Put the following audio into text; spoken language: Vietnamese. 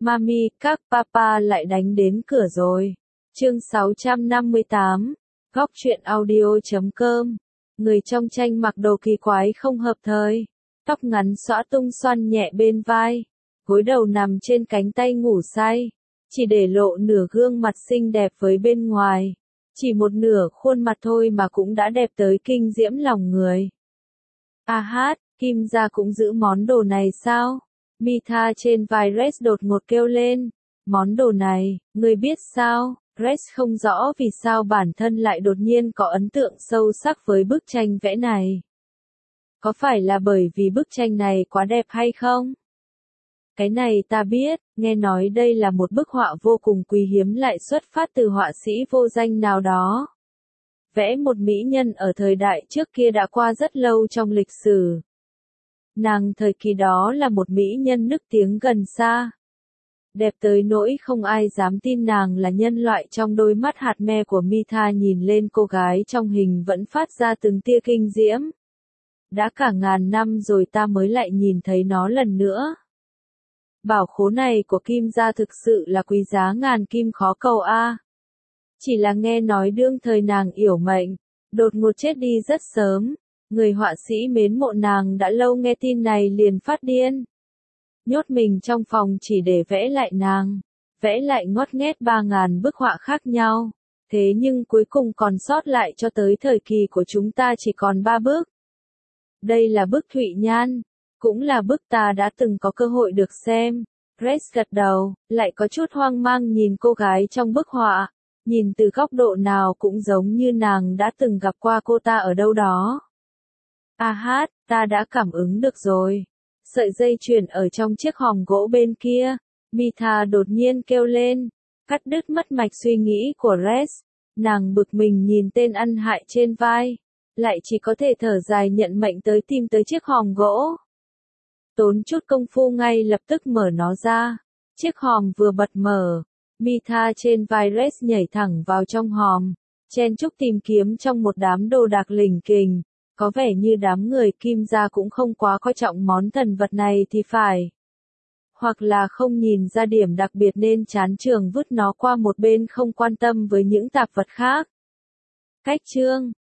Mami, các papa lại đánh đến cửa rồi. Chương 658, Góc truyện audio.com. Người trong tranh mặc đồ kỳ quái không hợp thời. Tóc ngắn xõa tung xoăn nhẹ bên vai. Gối đầu nằm trên cánh tay ngủ say. Chỉ để lộ nửa gương mặt xinh đẹp với bên ngoài. Chỉ một nửa khuôn mặt thôi mà cũng đã đẹp tới kinh diễm lòng người. A hát, Kim gia cũng giữ món đồ này sao? Mitha trên vai Rex đột ngột kêu lên. Món đồ này, người biết sao? Rex không rõ vì sao bản thân lại đột nhiên có ấn tượng sâu sắc với bức tranh vẽ này. Có phải là bởi vì bức tranh này quá đẹp hay không? Cái này ta biết, nghe nói đây là một bức họa vô cùng quý hiếm lại xuất phát từ họa sĩ vô danh nào đó. Vẽ một mỹ nhân ở thời đại trước kia đã qua rất lâu trong lịch sử. Nàng thời kỳ đó là một mỹ nhân nức tiếng gần xa. Đẹp tới nỗi không ai dám tin nàng là nhân loại. Trong đôi mắt hạt me của Mitha nhìn lên cô gái trong hình vẫn phát ra từng tia kinh diễm. Đã cả ngàn năm rồi ta mới lại nhìn thấy nó lần nữa. Bảo khố này của Kim gia thực sự là quý giá ngàn kim khó cầu a. Chỉ là nghe nói đương thời nàng yểu mệnh, đột ngột chết đi rất sớm. Người họa sĩ mến mộ nàng đã lâu nghe tin này liền phát điên. Nhốt mình trong phòng chỉ để vẽ lại nàng. Vẽ lại ngót nghét 3.000 bức họa khác nhau. Thế nhưng cuối cùng còn sót lại cho tới thời kỳ của chúng ta chỉ còn 3 bức. Đây là bức Thụy Nhan. Cũng là bức ta đã từng có cơ hội được xem. Rex gật đầu, lại có chút hoang mang nhìn cô gái trong bức họa. Nhìn từ góc độ nào cũng giống như nàng đã từng gặp qua cô ta ở đâu đó. A hát, ta đã cảm ứng được rồi. Sợi dây chuyền ở trong chiếc hòm gỗ bên kia. Mitha đột nhiên kêu lên, cắt đứt mất mạch suy nghĩ của Rex. Nàng bực mình nhìn tên ăn hại trên vai. Lại chỉ có thể thở dài nhận mệnh tới tìm tới chiếc hòm gỗ. Tốn chút công phu ngay lập tức mở nó ra. Chiếc hòm vừa bật mở. Mitha trên vai Rex nhảy thẳng vào trong hòm. Chen chúc tìm kiếm trong một đám đồ đạc lỉnh kình. Có vẻ như đám người Kim gia cũng không quá coi trọng món thần vật này thì phải. Hoặc là không nhìn ra điểm đặc biệt nên chán trường vứt nó qua một bên không quan tâm với những tạp vật khác. Cách chương